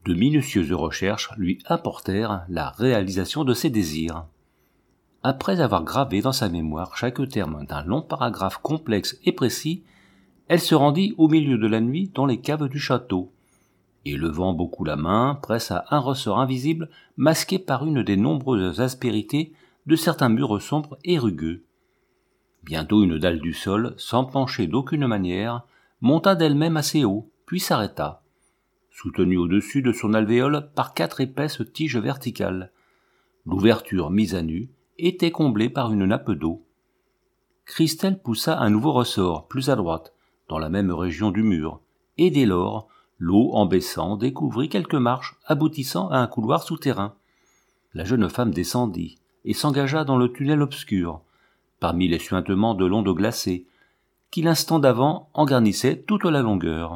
De minutieuses recherches lui apportèrent la réalisation de ses désirs. Après avoir gravé dans sa mémoire chaque terme d'un long paragraphe complexe et précis, elle se rendit au milieu de la nuit dans les caves du château, et levant beaucoup la main, pressa un ressort invisible masqué par une des nombreuses aspérités de certains murs sombres et rugueux. Bientôt une dalle du sol, sans pencher d'aucune manière, monta d'elle-même assez haut, puis s'arrêta, soutenue au-dessus de son alvéole par 4 épaisses tiges verticales. L'ouverture mise à nu était comblée par une nappe d'eau. Christelle poussa un nouveau ressort, plus à droite, dans la même région du mur, et dès lors, l'eau, en baissant, découvrit quelques marches aboutissant à un couloir souterrain. La jeune femme descendit et s'engagea dans le tunnel obscur, parmi les suintements de l'onde glacée, qui l'instant d'avant en garnissait toute la longueur.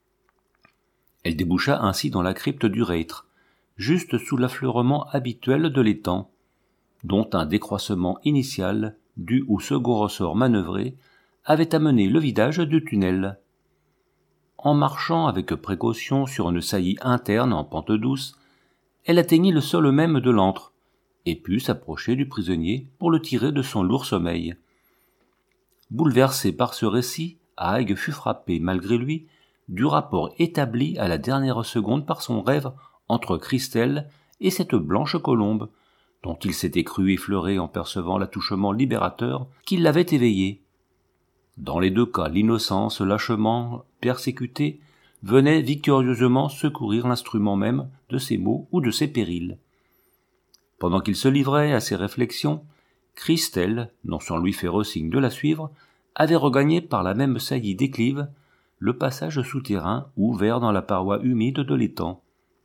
Elle déboucha ainsi dans la crypte du Reître, juste sous l'affleurement habituel de l'étang, dont un décroissement initial, dû au second ressort manœuvré, avait amené le vidage du tunnel. En marchant avec précaution sur une saillie interne en pente douce, elle atteignit le sol même de l'antre, et put s'approcher du prisonnier pour le tirer de son lourd sommeil. Bouleversé par ce récit, Haig fut frappé, malgré lui, du rapport établi à la dernière seconde par son rêve entre Christelle et cette blanche colombe, dont il s'était cru effleuré en percevant l'attouchement libérateur qui l'avait éveillé. Dans les deux cas, l'innocence lâchement persécutée venait victorieusement secourir l'instrument même de ses maux ou de ses périls. Pendant qu'il se livrait à ses réflexions, Christelle, non sans lui faire signe de la suivre, avait regagné par la même saillie déclive le passage souterrain ouvert dans la paroi humide de l'étang.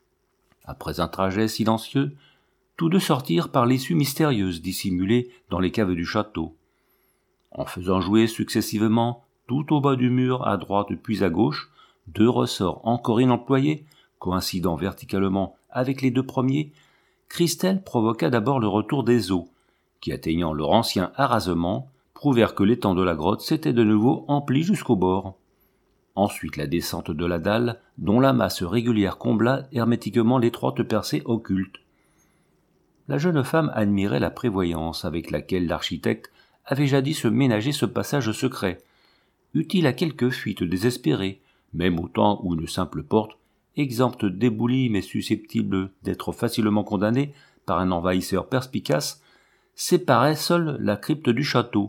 Après un trajet silencieux, tous deux sortirent par l'issue mystérieuse dissimulée dans les caves du château. En faisant jouer successivement, tout au bas du mur à droite puis à gauche, 2 ressorts encore inemployés, coïncidant verticalement avec les 2 premiers, Christelle provoqua d'abord le retour des eaux, qui, atteignant leur ancien arasement, prouvèrent que l'étang de la grotte s'était de nouveau empli jusqu'au bord. Ensuite la descente de la dalle, dont la masse régulière combla hermétiquement l'étroite percée occulte. La jeune femme admirait la prévoyance avec laquelle l'architecte avait jadis ménagé ce passage secret, utile à quelque fuite désespérée, même au temps où une simple porte, exempte d'éboulis mais susceptible d'être facilement condamnée par un envahisseur perspicace, séparait seule la crypte du château.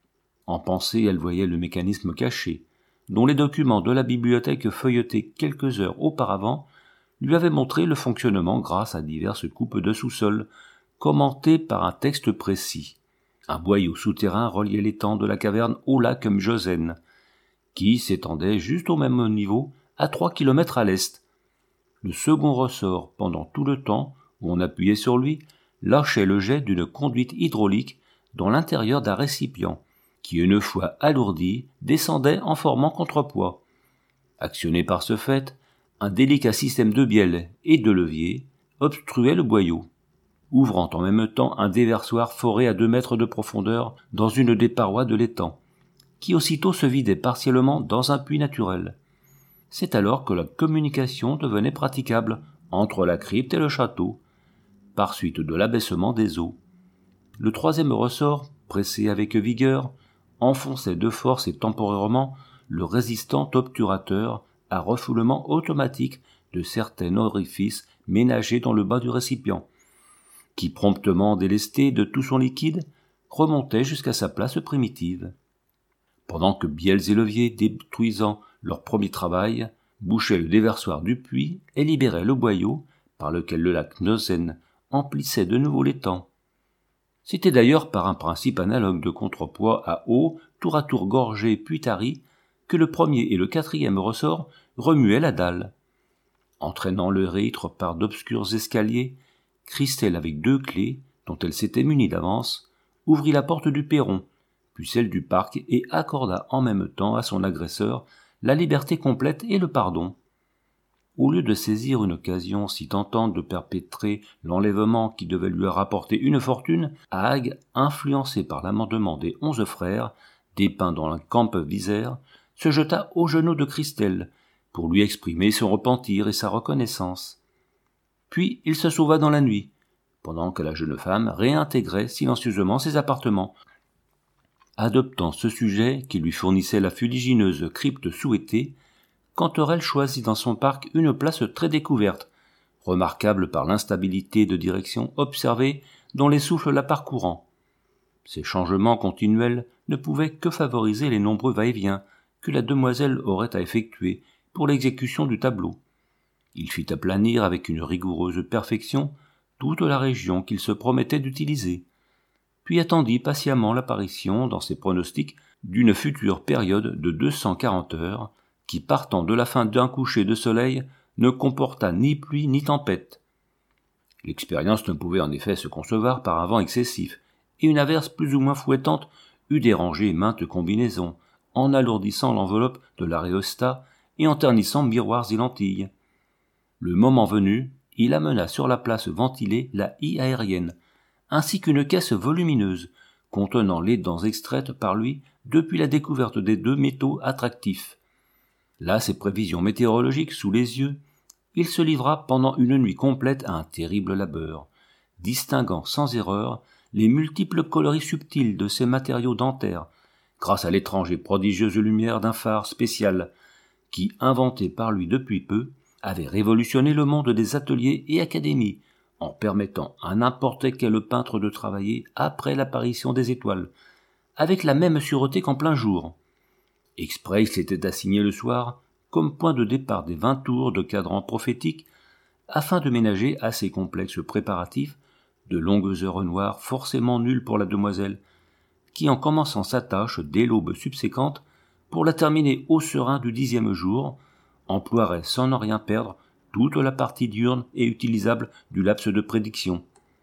En pensée, elle voyait le mécanisme caché, dont les documents de la bibliothèque feuilletés quelques heures auparavant lui avaient montré le fonctionnement grâce à diverses coupes de sous-sol, commentées par un texte précis. Un boyau souterrain reliait l'étang de la caverne au lac Mjøsen, qui s'étendait juste au même niveau à 3 kilomètres à l'est. Le second ressort, pendant tout le temps où on appuyait sur lui, lâchait le jet d'une conduite hydraulique dans l'intérieur d'un récipient, qui, une fois alourdi, descendait en formant contrepoids. Actionné par ce fait, un délicat système de bielle et de levier obstruait le boyau, ouvrant en même temps un déversoir foré à 2 mètres de profondeur dans une des parois de l'étang, qui aussitôt se vidait partiellement dans un puits naturel. C'est alors que la communication devenait praticable entre la crypte et le château, par suite de l'abaissement des eaux. Le 3e ressort, pressé avec vigueur, enfonçait de force et temporairement le résistant obturateur à refoulement automatique de certains orifices ménagés dans le bas du récipient, qui, promptement délesté de tout son liquide, remontait jusqu'à sa place primitive. Pendant que bielles et leviers, détruisant leur premier travail, bouchaient le déversoir du puits et libéraient le boyau par lequel le lac Mjøsen emplissait de nouveau l'étang. C'était d'ailleurs par un principe analogue de contrepoids à eau, tour à tour gorgé puis tari, que le 1er et le 4e ressort remuaient la dalle. Entraînant le Reître par d'obscurs escaliers, Christelle, avec 2 clés, dont elle s'était munie d'avance, ouvrit la porte du perron, puis celle du parc, et accorda en même temps à son agresseur la liberté complète et le pardon. Au lieu de saisir une occasion si tentante de perpétrer l'enlèvement qui devait lui rapporter une fortune, Haig, influencé par l'amendement des 11 frères, dépeint dans le camp Viser, se jeta aux genoux de Christelle, pour lui exprimer son repentir et sa reconnaissance. puis il se sauva dans la nuit, pendant que la jeune femme réintégrait silencieusement ses appartements. Adoptant ce sujet qui lui fournissait la fuligineuse crypte souhaitée, Canterelle choisit dans son parc une place très découverte, remarquable par l'instabilité de direction observée dans les souffles la parcourant. Ces changements continuels ne pouvaient que favoriser les nombreux va-et-vient que la demoiselle aurait à effectuer pour l'exécution du tableau. Il fit aplanir avec une rigoureuse perfection toute la région qu'il se promettait d'utiliser, puis attendit patiemment l'apparition dans ses pronostics d'une future période de 240 heures qui, partant de la fin d'un coucher de soleil, ne comporta ni pluie ni tempête. L'expérience ne pouvait en effet se concevoir par un vent excessif, et une averse plus ou moins fouettante eût dérangé maintes combinaisons, en alourdissant l'enveloppe de l'aréostat et en ternissant miroirs et lentilles. Le moment venu, il amena sur la place ventilée la hie aérienne, ainsi qu'une caisse volumineuse, contenant les dents extraites par lui depuis la découverte des 2 métaux attractifs. Là, ses prévisions météorologiques sous les yeux, il se livra pendant une nuit complète à un terrible labeur, distinguant sans erreur les multiples coloris subtils de ces matériaux dentaires, grâce à l'étrange et prodigieuse lumière d'un phare spécial, qui, inventé par lui depuis peu, avait révolutionné le monde des ateliers et académies, en permettant à n'importe quel peintre de travailler après l'apparition des étoiles, avec la même sûreté qu'en plein jour. Exprès il s'était assigné le soir comme point de départ des 20 tours de cadran prophétique, afin de ménager à ces complexes préparatifs de longues heures noires forcément nulles pour la demoiselle, qui en commençant sa tâche dès l'aube subséquente, pour la terminer au serein du 10e jour, emploierait sans en rien perdre toute la partie diurne et utilisable du laps de prédiction.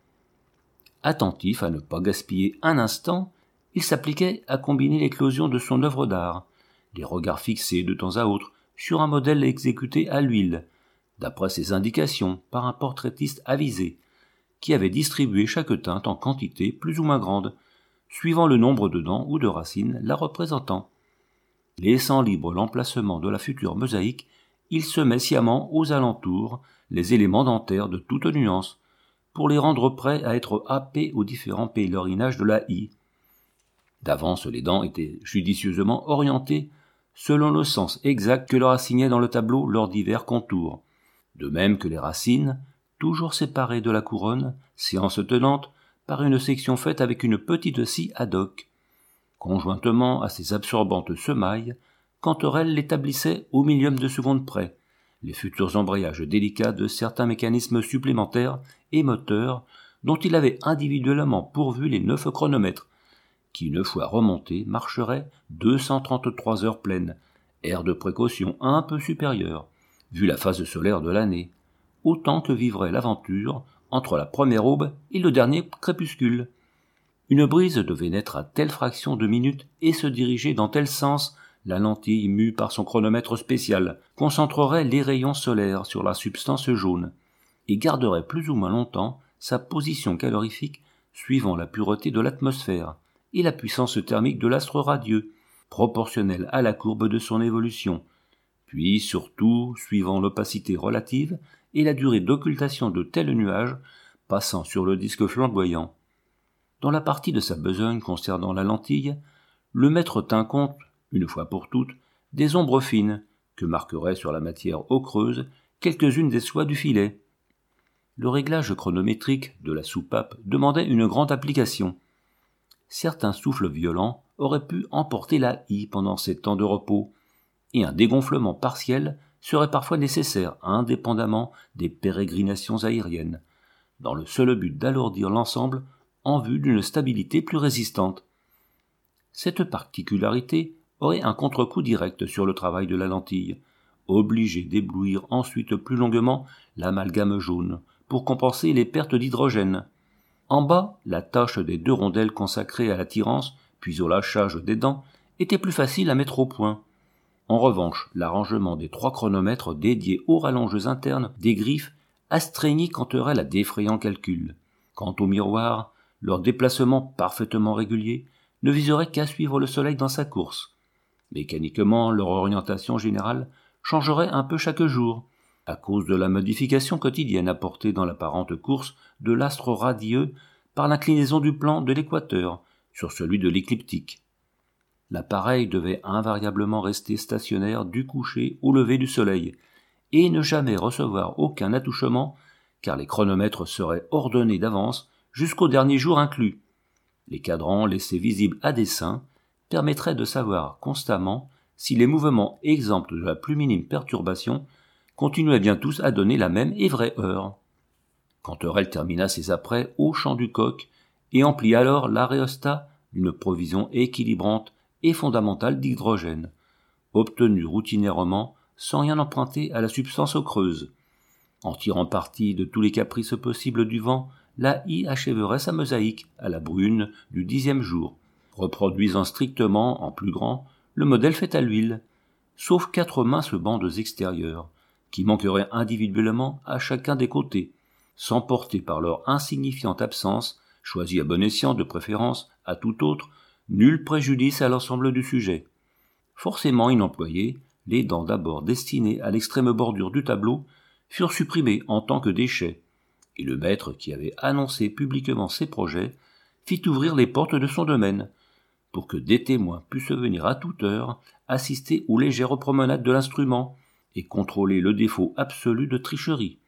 Attentif à ne pas gaspiller un instant, il s'appliquait à combiner l'éclosion de son œuvre d'art, les regards fixés de temps à autre sur un modèle exécuté à l'huile, d'après ses indications par un portraitiste avisé, qui avait distribué chaque teinte en quantité plus ou moins grande, suivant le nombre de dents ou de racines la représentant. Laissant libre l'emplacement de la future mosaïque, il semait sciemment aux alentours les éléments dentaires de toute nuance, pour les rendre prêts à être happés aux différents pèlerinages de la hie. D'avance, les dents étaient judicieusement orientées selon le sens exact que leur assignait dans le tableau leurs divers contours, de même que les racines, toujours séparées de la couronne, séance tenante, par une section faite avec une petite scie ad hoc. Conjointement à ces absorbantes semailles, Canterelle l'établissait au millième de seconde près, les futurs embrayages délicats de certains mécanismes supplémentaires et moteurs dont il avait individuellement pourvu les 9 chronomètres, qui, une fois remontés, marcheraient 233 heures pleines, air de précaution un peu supérieur, vu la phase solaire de l'année, autant que vivrait l'aventure entre la première aube et le dernier crépuscule. Une brise devait naître à telle fraction de minute et se diriger dans tel sens. La lentille, mue par son chronomètre spécial, concentrerait les rayons solaires sur la substance jaune, et garderait plus ou moins longtemps sa position calorifique suivant la pureté de l'atmosphère et la puissance thermique de l'astre radieux, proportionnelle à la courbe de son évolution, puis surtout suivant l'opacité relative et la durée d'occultation de tels nuages passant sur le disque flamboyant. Dans la partie de sa besogne concernant la lentille, le maître tint compte, une fois pour toutes, des ombres fines que marqueraient sur la matière ochreuse quelques-unes des soies du filet. Le réglage chronométrique de la soupape demandait une grande application. Certains souffles violents auraient pu emporter la hie pendant ces temps de repos, et un dégonflement partiel serait parfois nécessaire indépendamment des pérégrinations aériennes, dans le seul but d'alourdir l'ensemble en vue d'une stabilité plus résistante. Cette particularité aurait un contre-coup direct sur le travail de la lentille, obligé d'éblouir ensuite plus longuement l'amalgame jaune pour compenser les pertes d'hydrogène. En bas, la tâche des 2 rondelles consacrées à l'attirance puis au lâchage des dents était plus facile à mettre au point. En revanche, l'arrangement des 3 chronomètres dédiés aux rallonges internes des griffes astreignit Canterelle à d'effrayants calculs. Quant aux miroirs, leur déplacement parfaitement régulier ne viserait qu'à suivre le soleil dans sa course. Mécaniquement, leur orientation générale changerait un peu chaque jour, à cause de la modification quotidienne apportée dans l'apparente course de l'astre radieux par l'inclinaison du plan de l'équateur sur celui de l'écliptique. L'appareil devait invariablement rester stationnaire du coucher au lever du soleil, et ne jamais recevoir aucun attouchement, car les chronomètres seraient ordonnés d'avance jusqu'au dernier jour inclus. Les cadrans laissés visibles à dessein permettraient de savoir constamment si les mouvements exempts de la plus minime perturbation continuaient bien tous à donner la même et vraie heure. Cantorel termina ses apprêts au chant du coq et emplit alors l'aréostat d'une provision équilibrante et fondamentale d'hydrogène, obtenue routinièrement sans rien emprunter à la substance creuse. En tirant parti de tous les caprices possibles du vent, la hie achèverait sa mosaïque à la brune du 10e jour, reproduisant strictement, en plus grand, le modèle fait à l'huile, sauf 4 minces bandes extérieures, qui manqueraient individuellement à chacun des côtés, sans porter par leur insignifiante absence, choisie à bon escient de préférence à tout autre, nul préjudice à l'ensemble du sujet. Forcément inemployés, les dents d'abord destinées à l'extrême bordure du tableau furent supprimées en tant que déchets, et le maître qui avait annoncé publiquement ses projets fit ouvrir les portes de son domaine, pour que des témoins pussent venir à toute heure assister aux légères promenades de l'instrument et contrôler le défaut absolu de tricherie.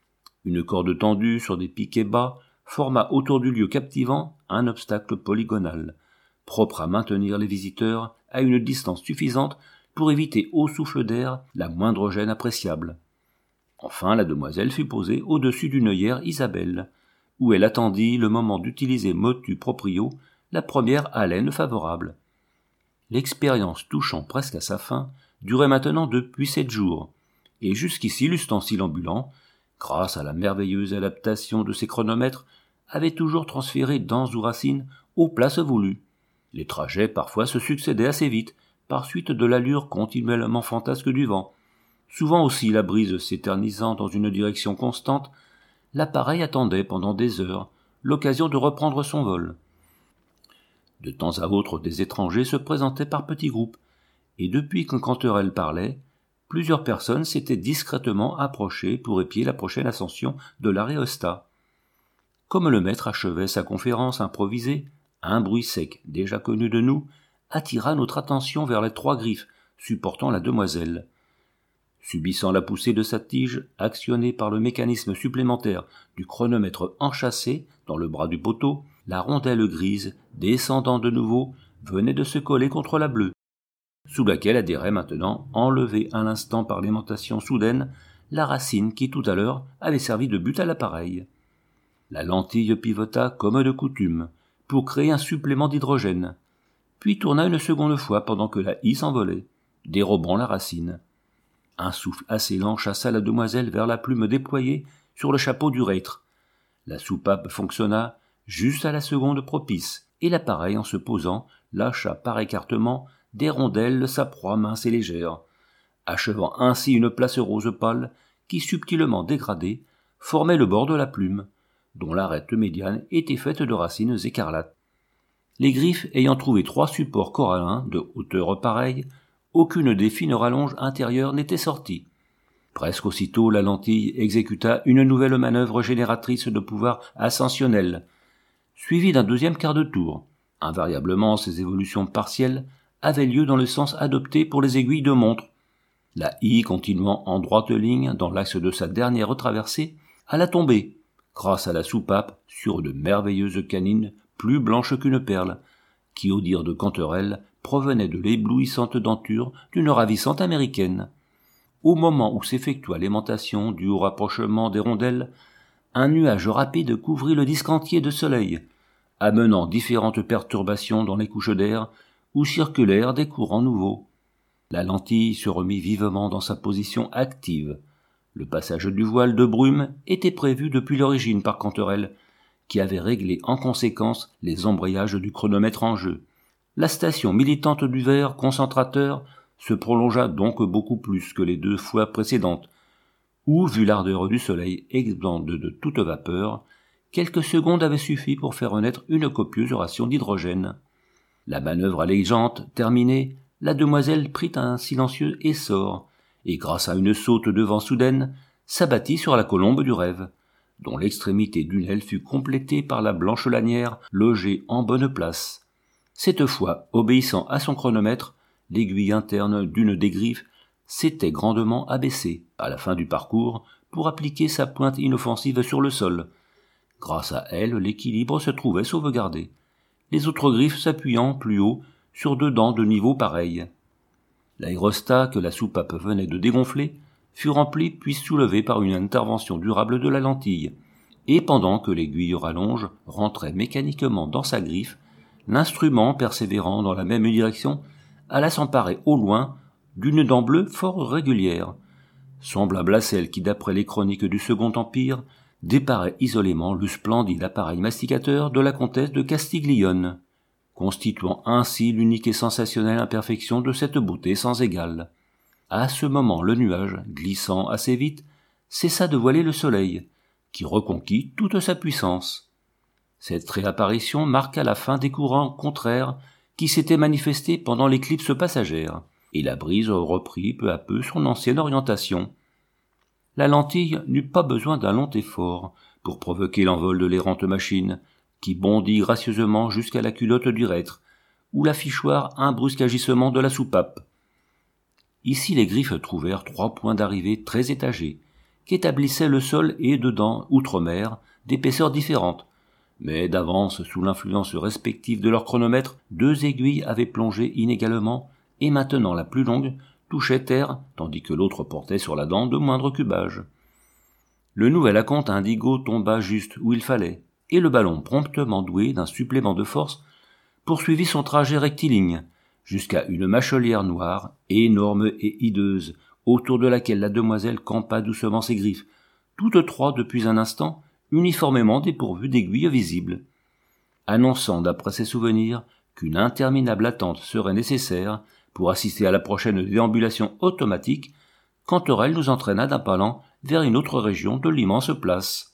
Une corde tendue sur des piquets bas forma autour du lieu captivant un obstacle polygonal, propre à maintenir les visiteurs à une distance suffisante pour éviter au souffle d'air la moindre gêne appréciable. Enfin, la demoiselle fut posée au-dessus d'une œillère Isabelle, où elle attendit le moment d'utiliser motu proprio la première haleine favorable. L'expérience touchant presque à sa fin durait maintenant depuis 7 jours, et jusqu'ici l'ustensile ambulant, grâce à la merveilleuse adaptation de ses chronomètres, avait toujours transféré dents ou racines aux places voulues. Les trajets parfois se succédaient assez vite, par suite de l'allure continuellement fantasque du vent. Souvent aussi, la brise s'éternisant dans une direction constante, l'appareil attendait pendant des heures l'occasion de reprendre son vol. De temps à autre, des étrangers se présentaient par petits groupes, et depuis que Cantorel parlait, plusieurs personnes s'étaient discrètement approchées pour épier la prochaine ascension de l'aréostat. Comme le maître achevait sa conférence improvisée, un bruit sec, déjà connu de nous, attira notre attention vers les 3 griffes supportant la demoiselle. Subissant la poussée de sa tige, actionnée par le mécanisme supplémentaire du chronomètre enchâssé dans le bras du poteau, la rondelle grise, descendant de nouveau, venait de se coller contre la bleue, sous laquelle adhérait maintenant, enlevée à l'instant par l'aimantation soudaine, la racine qui tout à l'heure avait servi de but à l'appareil. La lentille pivota comme de coutume, pour créer un supplément d'hydrogène, puis tourna une seconde fois pendant que la hie s'envolait, dérobant la racine. Un souffle assez lent chassa la demoiselle vers la plume déployée sur le chapeau du reître. La soupape fonctionna juste à la seconde propice, et l'appareil, en se posant, lâcha par écartement des rondelles sa proie mince et légère, achevant ainsi une place rose pâle qui, subtilement dégradée, formait le bord de la plume, dont l'arête médiane était faite de racines écarlates. Les griffes ayant trouvé 3 supports corallins de hauteur pareille, aucune des fines rallonges intérieures n'était sortie. Presque aussitôt, la lentille exécuta une nouvelle manœuvre génératrice de pouvoir ascensionnel, suivie d'un 2e quart de tour. Invariablement, ces évolutions partielles avaient lieu dans le sens adopté pour les aiguilles de montre. La hie, continuant en droite ligne dans l'axe de sa dernière traversée, alla tomber, grâce à la soupape, sur de merveilleuses canines plus blanches qu'une perle, qui, au dire de Cantorel, provenaient de l'éblouissante denture d'une ravissante américaine. Au moment où s'effectua l'aimantation due au rapprochement des rondelles, un nuage rapide couvrit le disque entier de soleil, amenant différentes perturbations dans les couches d'air où circulèrent des courants nouveaux. La lentille se remit vivement dans sa position active. Le passage du voile de brume était prévu depuis l'origine par Cantorel, qui avait réglé en conséquence les embrayages du chronomètre en jeu. La station militante du verre concentrateur se prolongea donc beaucoup plus que les 2 fois précédentes, où, vu l'ardeur du soleil exempte de toute vapeur, quelques secondes avaient suffi pour faire naître une copieuse ration d'hydrogène. La manœuvre allégeante terminée, la demoiselle prit un silencieux essor, et grâce à une saute de vent soudaine, s'abattit sur la colombe du rêve, dont l'extrémité d'une aile fut complétée par la blanche lanière logée en bonne place. Cette fois, obéissant à son chronomètre, l'aiguille interne d'une des griffes s'était grandement abaissée, à la fin du parcours, pour appliquer sa pointe inoffensive sur le sol. Grâce à elle, l'équilibre se trouvait sauvegardé, les autres griffes s'appuyant plus haut sur deux dents de niveau pareil. L'aérostat que la soupape venait de dégonfler fut rempli puis soulevé par une intervention durable de la lentille, et pendant que l'aiguille rallonge rentrait mécaniquement dans sa griffe, l'instrument, persévérant dans la même direction, alla s'emparer au loin d'une dent bleue fort régulière, semblable à celle qui, d'après les chroniques du Second Empire, déparait isolément le splendide appareil masticateur de la comtesse de Castiglione, constituant ainsi l'unique et sensationnelle imperfection de cette beauté sans égale. À ce moment, le nuage, glissant assez vite, cessa de voiler le soleil, qui reconquit toute sa puissance. Cette réapparition marqua la fin des courants contraires qui s'étaient manifestés pendant l'éclipse passagère, et la brise reprit peu à peu son ancienne orientation. La lentille n'eut pas besoin d'un long effort pour provoquer l'envol de l'errante machine, qui bondit gracieusement jusqu'à la culotte du reître, ou l'affichoir un brusque agissement de la soupape. Ici les griffes trouvèrent 3 points d'arrivée très étagés, qu'établissaient le sol et dedans, outre-mer, d'épaisseurs différentes, mais d'avance sous l'influence respective de leur chronomètre, 2 aiguilles avaient plongé inégalement, et maintenant la plus longue touchait terre, tandis que l'autre portait sur la dent de moindre cubage. Le nouvel acompte indigo tomba juste où il fallait, et le ballon, promptement doué d'un supplément de force, poursuivit son trajet rectiligne, jusqu'à une mâchelière noire, énorme et hideuse, autour de laquelle la demoiselle campa doucement ses griffes, toutes 3 depuis un instant, uniformément dépourvues d'aiguilles visibles, annonçant d'après ses souvenirs qu'une interminable attente serait nécessaire pour assister à la prochaine déambulation automatique, quand Aurel nous entraîna d'un pas lent vers une autre région de l'immense place.